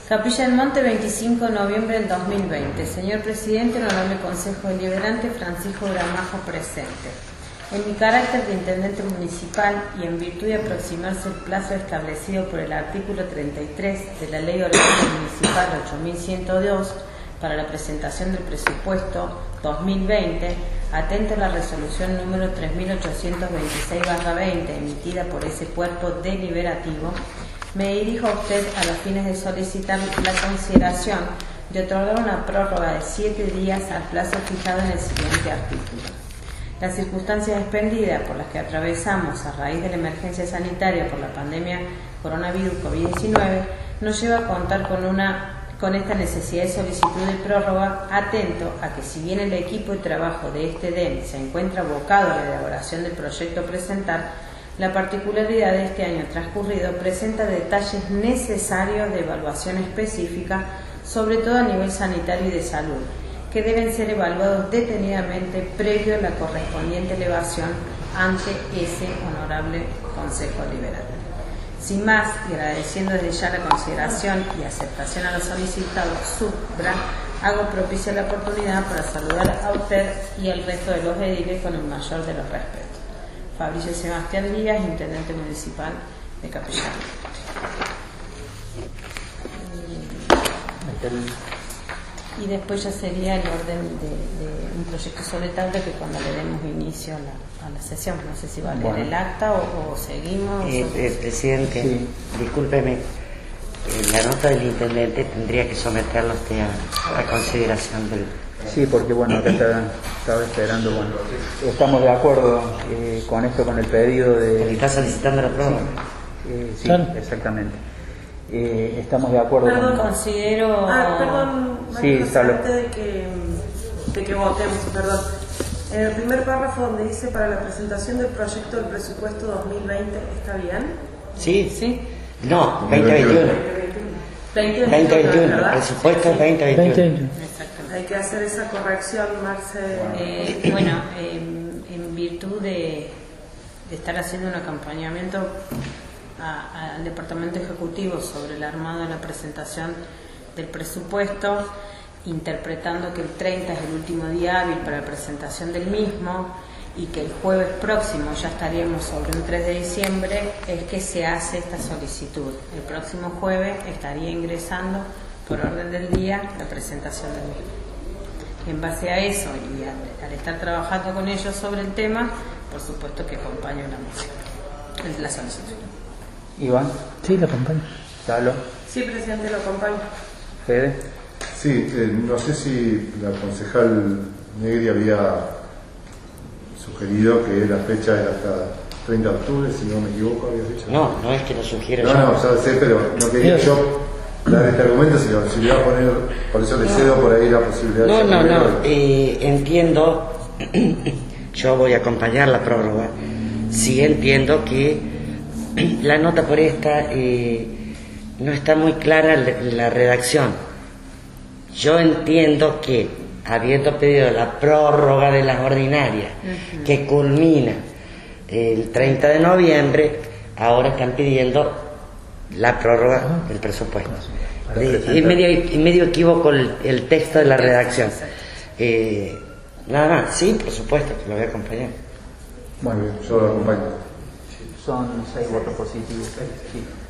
Capilla del Monte, 25 de noviembre del 2020. Señor Presidente, Honorable Consejo Deliberante, Francisco Gramajo presente. En mi carácter de Intendente Municipal y en virtud de aproximarse el plazo establecido por el artículo 33 de la Ley Orgánica Municipal 8102 para la presentación del presupuesto 2020, atento a la resolución número 3826/20 emitida por ese cuerpo deliberativo, me dirijo a usted a los fines de solicitar la consideración de otorgar una prórroga de 7 días al plazo fijado en el siguiente artículo. Las circunstancias expendidas por las que atravesamos a raíz de la emergencia sanitaria por la pandemia coronavirus COVID-19 nos lleva a contar con esta necesidad de solicitud de prórroga, atento a que si bien el equipo de trabajo de este DEN se encuentra abocado a la elaboración del proyecto a presentar, la particularidad de este año transcurrido presenta detalles necesarios de evaluación específica, sobre todo a nivel sanitario y de salud, que deben ser evaluados detenidamente previo a la correspondiente elevación ante ese honorable Consejo Liberal. Sin más, y agradeciendo desde ya la consideración y aceptación a los solicitados, hago propicia la oportunidad para saludar a usted y al resto de los ediles con el mayor de los respetos. Fabricio Sebastián Díaz, Intendente Municipal de Capilla. Y después ya sería el orden de un proyecto sobre tabla que cuando le demos inicio a la sesión, no sé si va a leer el acta o seguimos. Presidente, sí. Discúlpeme, la nota del intendente tendría que someterla usted a consideración del... Sí, porque bueno, acá estaba esperando, bueno, estamos de acuerdo con esto, con el pedido de... Porque está solicitando la prórroga. Sí, claro. Exactamente. Estamos de acuerdo con... Considero... perdón, sí, antes de que votemos, perdón. En el primer párrafo donde dice para la presentación del proyecto del presupuesto 2020, ¿está bien? Sí, sí. No, 2021. 2021, el presupuesto es 2021. Hay que hacer esa corrección, Marce. Bueno, en virtud de estar haciendo un acompañamiento al Departamento Ejecutivo sobre el armado de la presentación del presupuesto, interpretando que el 30 es el último día hábil para la presentación del mismo y que el jueves próximo ya estaríamos sobre un 3 de diciembre, es que se hace esta solicitud. El próximo jueves estaría ingresando por orden del día la presentación del mismo. En base a eso y al estar trabajando con ellos sobre el tema, por supuesto que acompaño la moción, la solicitud. Iván. Sí, lo acompaño. Salo. Sí, presidente, lo acompaño. Fede. Sí, no sé si la concejal Negri había sugerido que la fecha era hasta 30 de octubre, si no me equivoco, había dicho. No, no es que lo sugiera yo. No, ya sé, pero no quería yo dar este argumento, si le iba a poner, por eso le cedo por ahí la posibilidad. No, entiendo, yo voy a acompañar la prórroga, sí entiendo que la nota por esta no está muy clara la redacción. Yo entiendo que, habiendo pedido la prórroga de las ordinarias, que culmina el 30 de noviembre, ahora están pidiendo la prórroga del presupuesto. Es medio equívoco el texto de la redacción. Nada más, sí, por supuesto, que lo voy a acompañar. Bueno, yo lo acompaño. Son 6 votos positivos. Sí.